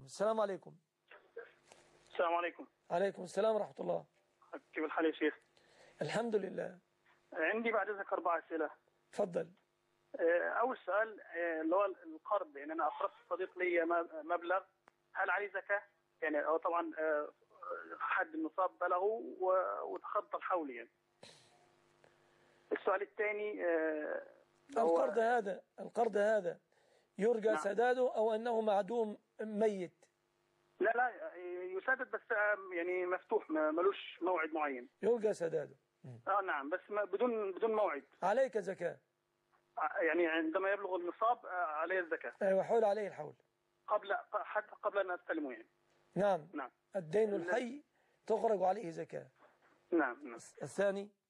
السلام عليكم. السلام عليكم. عليكم السلام ورحمة الله. كيف الحال يا شيخ؟ الحمد لله. عندي بعد ذلك 4 أسئلة. تفضل. أول سؤال اللي هو القرض، يعني أنا أقرضت صديق لي مبلغ، هل عليه زكاة؟ يعني هو طبعا حد النصاب بلغه وتخطى الحول يعني. السؤال الثاني القرض هذا يرجى سداده أو أنه معدوم ميت؟ لا يسدد، بس يعني مفتوح، ملوش موعد معين. يرجى سداده. نعم، بس بدون موعد. عليك زكاة. يعني عندما يبلغ النصاب عليه الزكاة. أيوة، حول عليه الحول. حتى قبل أن أستلمه يعني. نعم. الدين الحي تخرج عليه زكاة. نعم. الثاني